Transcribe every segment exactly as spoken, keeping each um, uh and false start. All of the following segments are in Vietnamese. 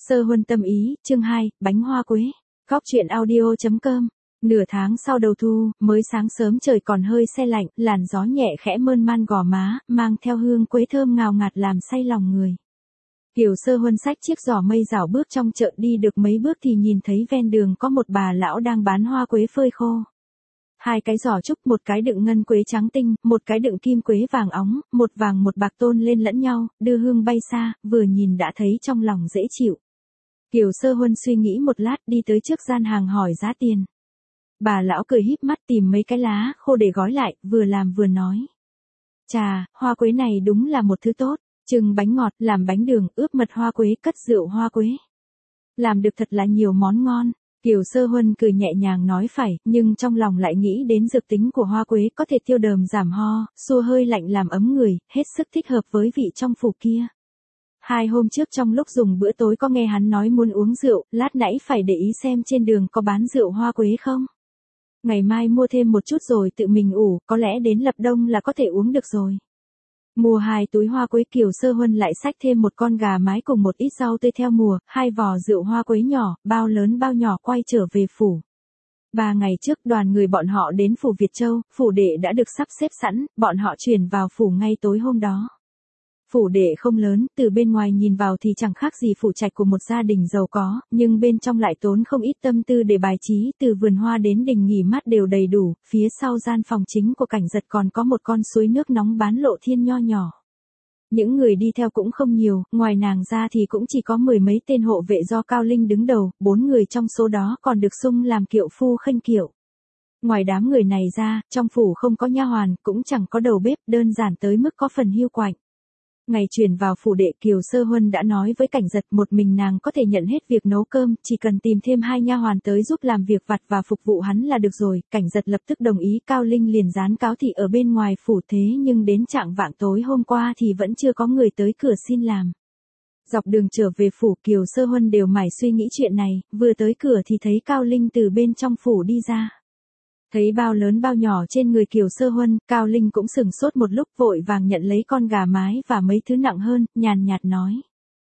Sơ huân tâm ý, chương hai, bánh hoa quế. Góc truyện audio chấm com. Nửa tháng sau đầu thu, mới sáng sớm trời còn hơi se lạnh, làn gió nhẹ khẽ mơn man gò má, mang theo hương quế thơm ngào ngạt làm say lòng người. Kiều Sơ Huân xách chiếc giỏ mây rảo bước trong chợ, đi được mấy bước thì nhìn thấy ven đường có một bà lão đang bán hoa quế phơi khô. Hai cái giỏ trúc, một cái đựng ngân quế trắng tinh, một cái đựng kim quế vàng óng, một vàng một bạc tôn lên lẫn nhau, đưa hương bay xa, vừa nhìn đã thấy trong lòng dễ chịu. Kiều Sơ Huân suy nghĩ một lát, đi tới trước gian hàng hỏi giá tiền. Bà lão cười híp mắt tìm mấy cái lá khô để gói lại, vừa làm vừa nói. Chà, hoa quế này đúng là một thứ tốt, trưng bánh ngọt, làm bánh đường, ướp mật hoa quế, cất rượu hoa quế. Làm được thật là nhiều món ngon. Kiều Sơ Huân cười nhẹ nhàng nói phải, nhưng trong lòng lại nghĩ đến dược tính của hoa quế có thể tiêu đờm giảm ho, xua hơi lạnh làm ấm người, hết sức thích hợp với vị trong phủ kia. Hai hôm trước trong lúc dùng bữa tối có nghe hắn nói muốn uống rượu, lát nãy phải để ý xem trên đường có bán rượu hoa quế không. Ngày mai mua thêm một chút rồi tự mình ủ, có lẽ đến lập đông là có thể uống được rồi. Mua hai túi hoa quế, Kiều Sơ Huân lại xách thêm một con gà mái cùng một ít rau tươi theo mùa, hai vò rượu hoa quế nhỏ, bao lớn bao nhỏ quay trở về phủ. Ba ngày trước đoàn người bọn họ đến phủ Việt Châu, phủ đệ đã được sắp xếp sẵn, bọn họ chuyển vào phủ ngay tối hôm đó. Phủ đệ không lớn, từ bên ngoài nhìn vào thì chẳng khác gì phủ trạch của một gia đình giàu có, nhưng bên trong lại tốn không ít tâm tư để bài trí, từ vườn hoa đến đình nghỉ mát đều đầy đủ, phía sau gian phòng chính của Cảnh Giật còn có một con suối nước nóng bán lộ thiên nho nhỏ. Những người đi theo cũng không nhiều, ngoài nàng ra thì cũng chỉ có mười mấy tên hộ vệ do Cao Linh đứng đầu, bốn người trong số đó còn được xung làm kiệu phu khênh kiệu. Ngoài đám người này ra, trong phủ không có nha hoàn, cũng chẳng có đầu bếp, đơn giản tới mức có phần hiu quạnh. Ngày chuyển vào phủ đệ, Kiều Sơ Huân đã nói với Cảnh Giật một mình nàng có thể nhận hết việc nấu cơm, chỉ cần tìm thêm hai nha hoàn tới giúp làm việc vặt và phục vụ hắn là được rồi. Cảnh Giật lập tức đồng ý. Cao Linh liền dán cáo thị ở bên ngoài phủ, thế nhưng đến trạng vạng tối hôm qua thì vẫn chưa có người tới cửa xin làm. Dọc đường trở về phủ, Kiều Sơ Huân đều mải suy nghĩ chuyện này, vừa tới cửa thì thấy Cao Linh từ bên trong phủ đi ra. Thấy bao lớn bao nhỏ trên người Kiều Sơ Huân, Cao Linh cũng sừng sốt một lúc, vội vàng nhận lấy con gà mái và mấy thứ nặng hơn, nhàn nhạt nói.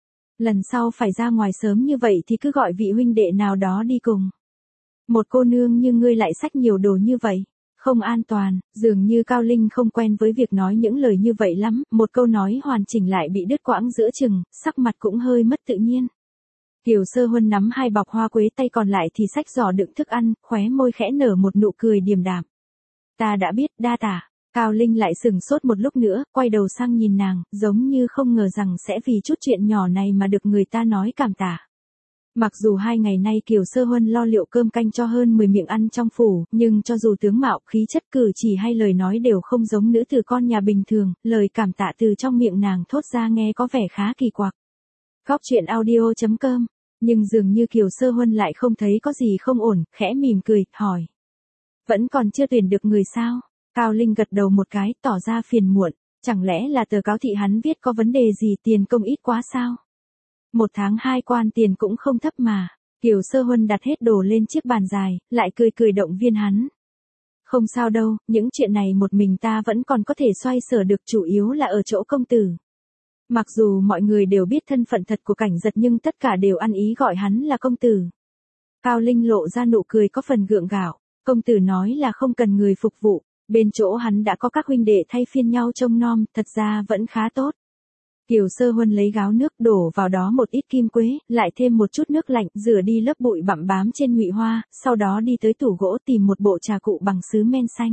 Lần sau phải ra ngoài sớm như vậy thì cứ gọi vị huynh đệ nào đó đi cùng. Một cô nương như ngươi lại xách nhiều đồ như vậy, không an toàn. Dường như Cao Linh không quen với việc nói những lời như vậy lắm, một câu nói hoàn chỉnh lại bị đứt quãng giữa chừng, sắc mặt cũng hơi mất tự nhiên. Kiều Sơ Huân nắm hai bọc hoa quế, tay còn lại thì xách giỏ đựng thức ăn, khóe môi khẽ nở một nụ cười điềm đạm. Ta đã biết, đa tả. Cao Linh lại sừng sốt một lúc nữa, quay đầu sang nhìn nàng, giống như không ngờ rằng sẽ vì chút chuyện nhỏ này mà được người ta nói cảm tạ. Mặc dù hai ngày nay Kiều Sơ Huân lo liệu cơm canh cho hơn mười miệng ăn trong phủ, nhưng cho dù tướng mạo, khí chất, cử chỉ hay lời nói đều không giống nữ tử con nhà bình thường, lời cảm tạ từ trong miệng nàng thốt ra nghe có vẻ khá kỳ quặc. Góc truyện audio chấm com. Nhưng dường như Kiều Sơ Huân lại không thấy có gì không ổn, khẽ mỉm cười, hỏi. Vẫn còn chưa tuyển được người sao? Cao Linh gật đầu một cái, tỏ ra phiền muộn. Chẳng lẽ là tờ cáo thị hắn viết có vấn đề gì, tiền công ít quá sao? Một tháng hai quan tiền cũng không thấp mà. Kiều Sơ Huân đặt hết đồ lên chiếc bàn dài, lại cười cười động viên hắn. Không sao đâu, những chuyện này một mình ta vẫn còn có thể xoay sở được, chủ yếu là ở chỗ công tử. Mặc dù mọi người đều biết thân phận thật của Cảnh Giật nhưng tất cả đều ăn ý gọi hắn là công tử. Cao Linh lộ ra nụ cười có phần gượng gạo. Công tử nói là không cần người phục vụ, bên chỗ hắn đã có các huynh đệ thay phiên nhau trông nom, thật ra vẫn khá tốt. Kiều Sơ Huân lấy gáo nước đổ vào đó một ít kim quế, lại thêm một chút nước lạnh, rửa đi lớp bụi bặm bám trên ngụy hoa, sau đó đi tới tủ gỗ tìm một bộ trà cụ bằng sứ men xanh.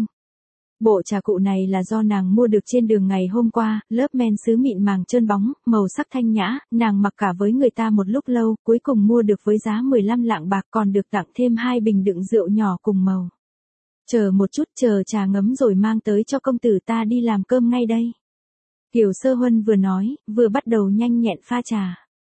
Bộ trà cụ này là do nàng mua được trên đường ngày hôm qua, lớp men sứ mịn màng trơn bóng, màu sắc thanh nhã, nàng mặc cả với người ta một lúc lâu, cuối cùng mua được với giá mười lăm lạng bạc, còn được tặng thêm hai bình đựng rượu nhỏ cùng màu. Chờ một chút, chờ trà ngấm rồi mang tới cho công tử, ta đi làm cơm ngay đây. Kiều Sơ Huân vừa nói, vừa bắt đầu nhanh nhẹn pha trà.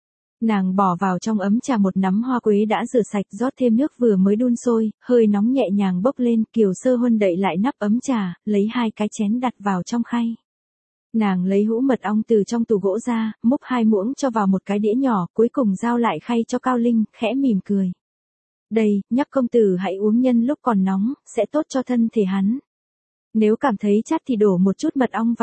Nàng bỏ vào trong ấm trà một nắm hoa quế đã rửa sạch, rót thêm nước vừa mới đun sôi, hơi nóng nhẹ nhàng bốc lên. Kiều Sơ Huân đậy lại nắp ấm trà, lấy hai cái chén đặt vào trong khay. Nàng lấy hũ mật ong từ trong tủ gỗ ra, múc hai muỗng cho vào một cái đĩa nhỏ, cuối cùng giao lại khay cho Cao Linh, khẽ mỉm cười. Đây, nhắc công tử hãy uống nhân lúc còn nóng, sẽ tốt cho thân thể hắn. Nếu cảm thấy chát thì đổ một chút mật ong vào.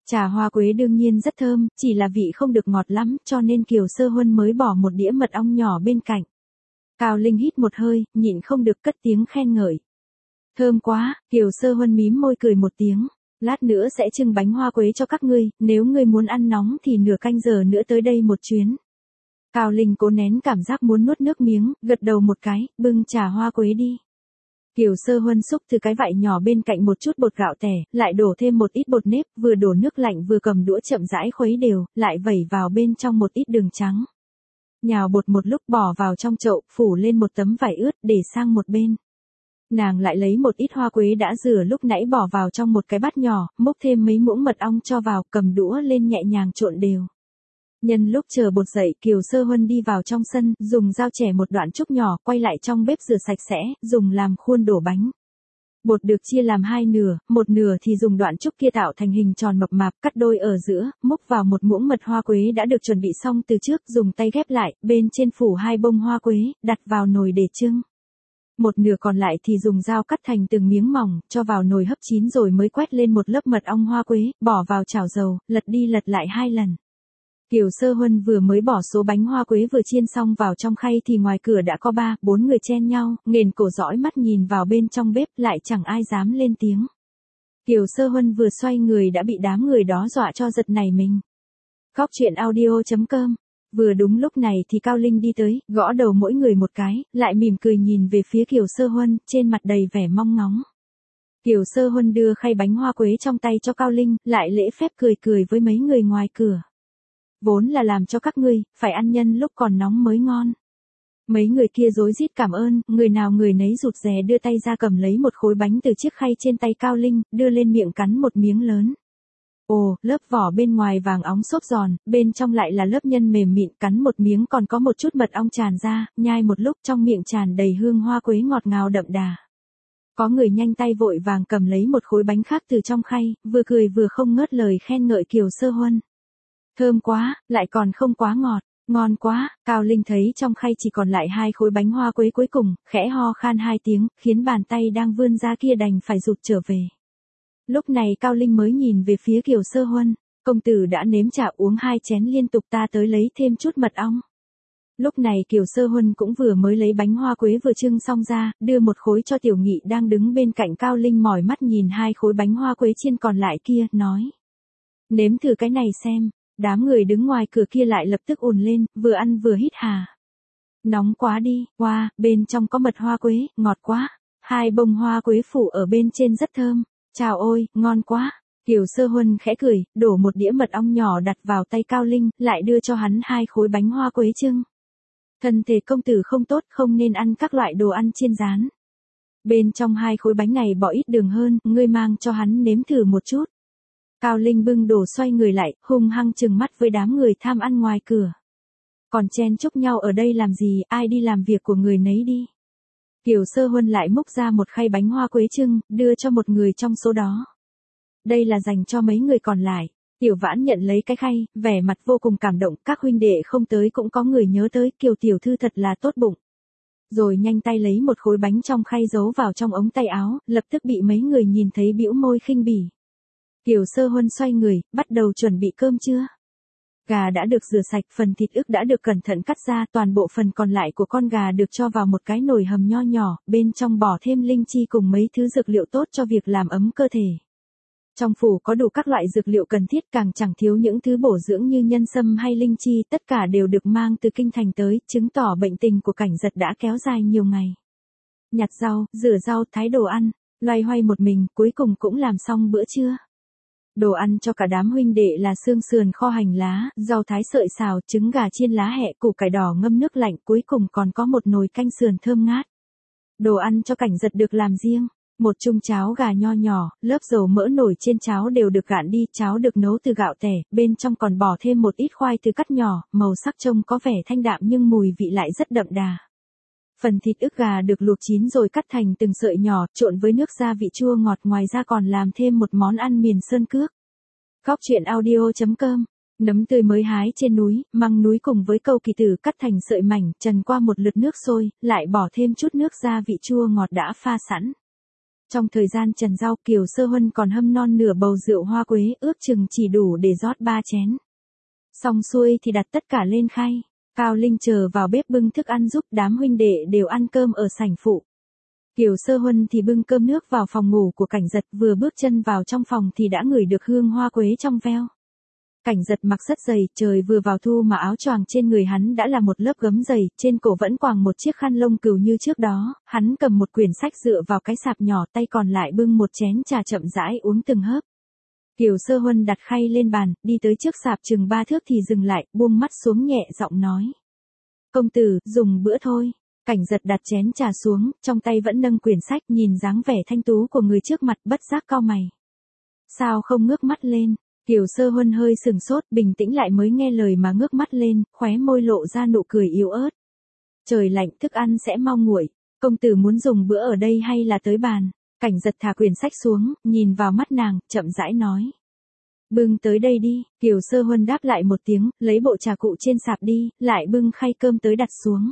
Trà hoa quế đương nhiên rất thơm, chỉ là vị không được ngọt lắm, cho nên Kiều Sơ Huân mới bỏ một đĩa mật ong nhỏ bên cạnh. Cao Linh hít một hơi, nhịn không được cất tiếng khen ngợi. Thơm quá, Kiều Sơ Huân mím môi cười một tiếng. Lát nữa sẽ trưng bánh hoa quế cho các ngươi, nếu ngươi muốn ăn nóng thì nửa canh giờ nữa tới đây một chuyến. Cao Linh cố nén cảm giác muốn nuốt nước miếng, gật đầu một cái, bưng trà hoa quế đi. Kiều Sơ Huân xúc từ cái vại nhỏ bên cạnh một chút bột gạo tẻ, lại đổ thêm một ít bột nếp, vừa đổ nước lạnh vừa cầm đũa chậm rãi khuấy đều, lại vẩy vào bên trong một ít đường trắng. Nhào bột một lúc bỏ vào trong chậu, phủ lên một tấm vải ướt để sang một bên. Nàng lại lấy một ít hoa quế đã rửa lúc nãy bỏ vào trong một cái bát nhỏ, múc thêm mấy muỗng mật ong cho vào, cầm đũa lên nhẹ nhàng trộn đều. Nhân lúc chờ bột dậy, Kiều Sơ Huân đi vào trong sân, dùng dao chẻ một đoạn trúc nhỏ, quay lại trong bếp rửa sạch sẽ, dùng làm khuôn đổ bánh. Bột được chia làm hai nửa, một nửa thì dùng đoạn trúc kia tạo thành hình tròn mập mạp, cắt đôi ở giữa, múc vào một muỗng mật hoa quế đã được chuẩn bị xong từ trước, dùng tay ghép lại, bên trên phủ hai bông hoa quế, đặt vào nồi để trưng. Một nửa còn lại thì dùng dao cắt thành từng miếng mỏng, cho vào nồi hấp chín rồi mới quét lên một lớp mật ong hoa quế, bỏ vào chảo dầu, lật đi lật lại hai lần. Kiều Sơ Huân vừa mới bỏ số bánh hoa quế vừa chiên xong vào trong khay thì ngoài cửa đã có ba, bốn người chen nhau, nghền cổ dõi mắt nhìn vào bên trong bếp, lại chẳng ai dám lên tiếng. Kiều Sơ Huân vừa xoay người đã bị đám người đó dọa cho giật nảy mình. Góc truyện audio chấm com. Vừa đúng lúc này thì Cao Linh đi tới, gõ đầu mỗi người một cái, lại mỉm cười nhìn về phía Kiều Sơ Huân, trên mặt đầy vẻ mong ngóng. Kiều Sơ Huân đưa khay bánh hoa quế trong tay cho Cao Linh, lại lễ phép cười cười với mấy người ngoài cửa. Vốn là làm cho các ngươi, phải ăn nhân lúc còn nóng mới ngon. Mấy người kia rối rít cảm ơn, người nào người nấy rụt rè đưa tay ra cầm lấy một khối bánh từ chiếc khay trên tay Cao Linh, đưa lên miệng cắn một miếng lớn. Ồ, lớp vỏ bên ngoài vàng óng xốp giòn, bên trong lại là lớp nhân mềm mịn, cắn một miếng còn có một chút mật ong tràn ra, nhai một lúc trong miệng tràn đầy hương hoa quế ngọt ngào đậm đà. Có người nhanh tay vội vàng cầm lấy một khối bánh khác từ trong khay, vừa cười vừa không ngớt lời khen ngợi Kiều Sơ Huân. Thơm quá, lại còn không quá ngọt, ngon quá. Cao Linh thấy trong khay chỉ còn lại hai khối bánh hoa quế cuối cùng, khẽ ho khan hai tiếng, khiến bàn tay đang vươn ra kia đành phải rụt trở về. Lúc này Cao Linh mới nhìn về phía Kiều Sơ Huân, công tử đã nếm trà uống hai chén liên tục, ta tới lấy thêm chút mật ong. Lúc này Kiều Sơ Huân cũng vừa mới lấy bánh hoa quế vừa trưng xong ra, đưa một khối cho Tiểu Nghị đang đứng bên cạnh. Cao Linh mỏi mắt nhìn hai khối bánh hoa quế chiên còn lại kia, nói. Nếm thử cái này xem. Đám người đứng ngoài cửa kia lại lập tức ùn lên, vừa ăn vừa hít hà. Nóng quá đi, wow, bên trong có mật hoa quế, ngọt quá. Hai bông hoa quế phủ ở bên trên rất thơm. Chào ôi, ngon quá. Kiều Sơ Huân khẽ cười, đổ một đĩa mật ong nhỏ đặt vào tay Cao Linh, lại đưa cho hắn hai khối bánh hoa quế trưng. Thân thể công tử không tốt, không nên ăn các loại đồ ăn chiên rán. Bên trong hai khối bánh này bỏ ít đường hơn, ngươi mang cho hắn nếm thử một chút. Cao Linh bưng đồ xoay người lại, hung hăng trừng mắt với đám người tham ăn ngoài cửa. Còn chen chúc nhau ở đây làm gì, ai đi làm việc của người nấy đi. Kiều Sơ Huân lại múc ra một khay bánh hoa quế trưng, đưa cho một người trong số đó. Đây là dành cho mấy người còn lại. Tiểu Vãn nhận lấy cái khay, vẻ mặt vô cùng cảm động, các huynh đệ không tới cũng có người nhớ tới, Kiều tiểu thư thật là tốt bụng. Rồi nhanh tay lấy một khối bánh trong khay giấu vào trong ống tay áo, lập tức bị mấy người nhìn thấy bĩu môi khinh bỉ. Kiều Sơ Huân xoay người, bắt đầu chuẩn bị cơm trưa. Gà đã được rửa sạch, phần thịt ức đã được cẩn thận cắt ra, toàn bộ phần còn lại của con gà được cho vào một cái nồi hầm nho nhỏ, bên trong bỏ thêm linh chi cùng mấy thứ dược liệu tốt cho việc làm ấm cơ thể. Trong phủ có đủ các loại dược liệu cần thiết, càng chẳng thiếu những thứ bổ dưỡng như nhân sâm hay linh chi, tất cả đều được mang từ kinh thành tới, chứng tỏ bệnh tình của Cảnh Giật đã kéo dài nhiều ngày. Nhặt rau, rửa rau, thái đồ ăn, loay hoay một mình, cuối cùng cũng làm xong bữa trưa. Đồ ăn cho cả đám huynh đệ là xương sườn kho hành lá, rau thái sợi xào, trứng gà chiên lá hẹ, củ cải đỏ ngâm nước lạnh, cuối cùng còn có một nồi canh sườn thơm ngát. Đồ ăn cho Cảnh Giật được làm riêng. Một chung cháo gà nho nhỏ, lớp dầu mỡ nổi trên cháo đều được gạn đi, cháo được nấu từ gạo tẻ, bên trong còn bỏ thêm một ít khoai từ cắt nhỏ, màu sắc trông có vẻ thanh đạm nhưng mùi vị lại rất đậm đà. Phần thịt ức gà được luộc chín rồi cắt thành từng sợi nhỏ, trộn với nước gia vị chua ngọt, ngoài ra còn làm thêm một món ăn miền sơn cước. Góc truyện audio chấm com. Nấm tươi mới hái trên núi, măng núi cùng với câu kỳ tử cắt thành sợi mảnh, trần qua một lượt nước sôi, lại bỏ thêm chút nước gia vị chua ngọt đã pha sẵn. Trong thời gian trần rau, Kiều Sơ Huân còn hâm non nửa bầu rượu hoa quế, ước chừng chỉ đủ để rót ba chén. Xong xuôi thì đặt tất cả lên khay. Cao Linh chờ vào bếp bưng thức ăn giúp đám huynh đệ đều ăn cơm ở sảnh phụ. Kiều Sơ Huân thì bưng cơm nước vào phòng ngủ của Cảnh Giật, vừa bước chân vào trong phòng thì đã ngửi được hương hoa quế trong veo. Cảnh Giật mặc rất dày, trời vừa vào thu mà áo choàng trên người hắn đã là một lớp gấm dày, trên cổ vẫn quàng một chiếc khăn lông cừu như trước đó, hắn cầm một quyển sách dựa vào cái sạp nhỏ, tay còn lại bưng một chén trà chậm rãi uống từng hớp. Kiều Sơ Huân đặt khay lên bàn, đi tới trước sạp chừng ba thước thì dừng lại, buông mắt xuống nhẹ giọng nói. Công tử, dùng bữa thôi. Cảnh Giật đặt chén trà xuống, trong tay vẫn nâng quyển sách, nhìn dáng vẻ thanh tú của người trước mặt bất giác cau mày. Sao không ngước mắt lên? Kiều Sơ Huân hơi sừng sốt, bình tĩnh lại mới nghe lời mà ngước mắt lên, khóe môi lộ ra nụ cười yếu ớt. Trời lạnh, thức ăn sẽ mau nguội. Công tử muốn dùng bữa ở đây hay là tới bàn? Cảnh Giật thả quyển sách xuống, nhìn vào mắt nàng, chậm rãi nói. Bưng tới đây đi. Kiều Sơ Huân đáp lại một tiếng, lấy bộ trà cụ trên sạp đi, lại bưng khay cơm tới đặt xuống.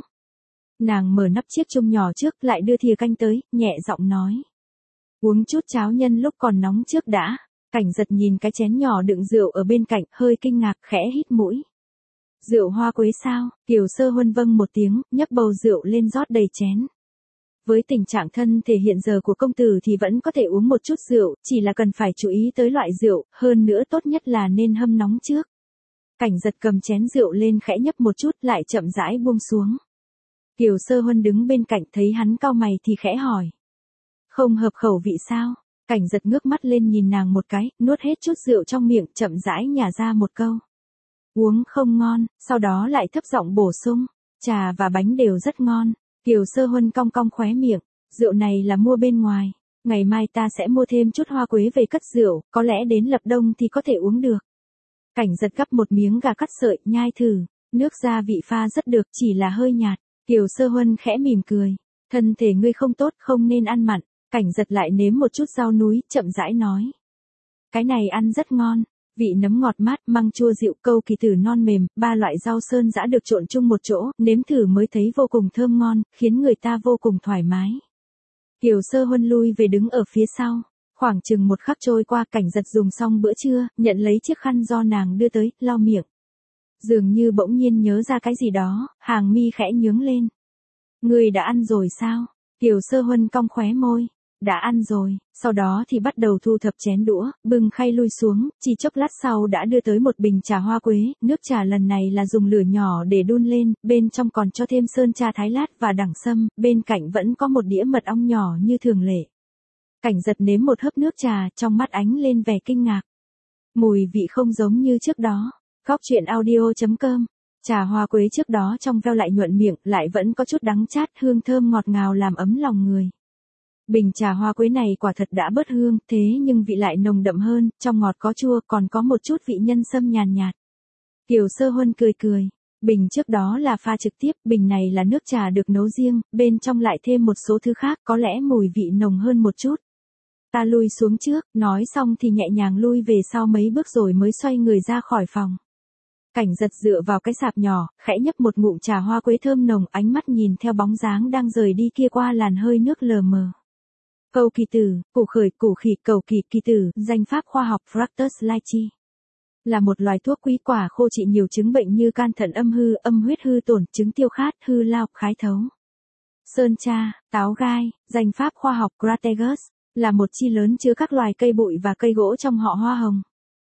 Nàng mở nắp chiếc chung nhỏ trước, lại đưa thìa canh tới, nhẹ giọng nói. Uống chút cháo nhân lúc còn nóng trước đã. Cảnh Giật nhìn cái chén nhỏ đựng rượu ở bên cạnh, hơi kinh ngạc, khẽ hít mũi. Rượu hoa quế sao? Kiều Sơ Huân vâng một tiếng, nhấc bầu rượu lên rót đầy chén. Với tình trạng thân thể hiện giờ của công tử thì vẫn có thể uống một chút rượu, chỉ là cần phải chú ý tới loại rượu, hơn nữa tốt nhất là nên hâm nóng trước. Cảnh Giật cầm chén rượu lên khẽ nhấp một chút, lại chậm rãi buông xuống. Kiều Sơ Huân đứng bên cạnh thấy hắn cau mày thì khẽ hỏi. Không hợp khẩu vị sao? Cảnh Giật ngước mắt lên nhìn nàng một cái, nuốt hết chút rượu trong miệng, chậm rãi nhả ra một câu. Uống không ngon, sau đó lại thấp giọng bổ sung. Trà và bánh đều rất ngon. Kiều Sơ Huân cong cong khóe miệng. Rượu này là mua bên ngoài. Ngày mai ta sẽ mua thêm chút hoa quế về cất rượu, có lẽ đến lập đông thì có thể uống được. Cảnh Giật gắp một miếng gà cắt sợi, nhai thử. Nước gia vị pha rất được, chỉ là hơi nhạt. Kiều Sơ Huân khẽ mỉm cười. Thân thể ngươi không tốt, không nên ăn mặn. Cảnh Giật lại nếm một chút rau núi, chậm rãi nói. Cái này ăn rất ngon. Vị nấm ngọt mát, măng chua dịu, câu kỳ tử non mềm, ba loại rau sơn dã được trộn chung một chỗ, nếm thử mới thấy vô cùng thơm ngon, khiến người ta vô cùng thoải mái. Kiều Sơ Huân lui về đứng ở phía sau. Khoảng chừng một khắc trôi qua, Cảnh Giật dùng xong bữa trưa, nhận lấy chiếc khăn do nàng đưa tới, lau miệng. Dường như bỗng nhiên nhớ ra cái gì đó, hàng mi khẽ nhướng lên. Người đã ăn rồi sao? Kiều Sơ Huân cong khóe môi. Đã ăn rồi, sau đó thì bắt đầu thu thập chén đũa, bưng khay lui xuống, chỉ chốc lát sau đã đưa tới một bình trà hoa quế, nước trà lần này là dùng lửa nhỏ để đun lên, bên trong còn cho thêm sơn tra thái lát và đẳng sâm, bên cạnh vẫn có một đĩa mật ong nhỏ như thường lệ. Cảnh Giật nếm một hớp nước trà, trong mắt ánh lên vẻ kinh ngạc. Mùi vị không giống như trước đó. Góc truyện audio chấm com. Trà hoa quế trước đó trong veo lại nhuận miệng, lại vẫn có chút đắng chát, hương thơm ngọt ngào làm ấm lòng người. Bình trà hoa quế này quả thật đã bớt hương, thế nhưng vị lại nồng đậm hơn, trong ngọt có chua, còn có một chút vị nhân sâm nhàn nhạt. Kiều Sơ Huân cười cười. Bình trước đó là pha trực tiếp, bình này là nước trà được nấu riêng, bên trong lại thêm một số thứ khác, có lẽ mùi vị nồng hơn một chút. Ta lui xuống trước, nói xong thì nhẹ nhàng lui về sau mấy bước rồi mới xoay người ra khỏi phòng. Cảnh Giật dựa vào cái sạp nhỏ, khẽ nhấp một ngụm trà hoa quế thơm nồng, ánh mắt nhìn theo bóng dáng đang rời đi kia qua làn hơi nước lờ mờ. Cầu kỳ tử, củ khởi, củ khỉ, cầu kỳ, kỳ tử, danh pháp khoa học Fructus lychee. Là một loài thuốc quý quả khô trị nhiều chứng bệnh như can thận âm hư, âm huyết hư tổn, chứng tiêu khát, hư lao, khái thấu. Sơn tra, táo gai, danh pháp khoa học Crataegus, là một chi lớn chứa các loài cây bụi và cây gỗ trong họ hoa hồng.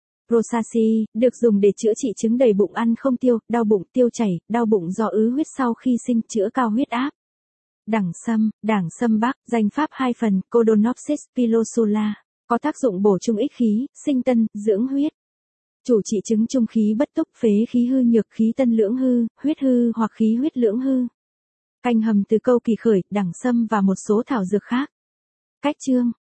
Rosacea, được dùng để chữa trị chứng đầy bụng ăn không tiêu, đau bụng, tiêu chảy, đau bụng do ứ huyết sau khi sinh, chữa cao huyết áp. Đẳng sâm, đảng sâm bắc, danh pháp hai phần, Codonopsis pilosula, có tác dụng bổ trung ích khí, sinh tân, dưỡng huyết. Chủ trị chứng trung khí bất túc, phế khí hư nhược, khí tân lưỡng hư, huyết hư hoặc khí huyết lưỡng hư. Canh hầm từ câu kỳ khởi, đẳng sâm và một số thảo dược khác. Cách chương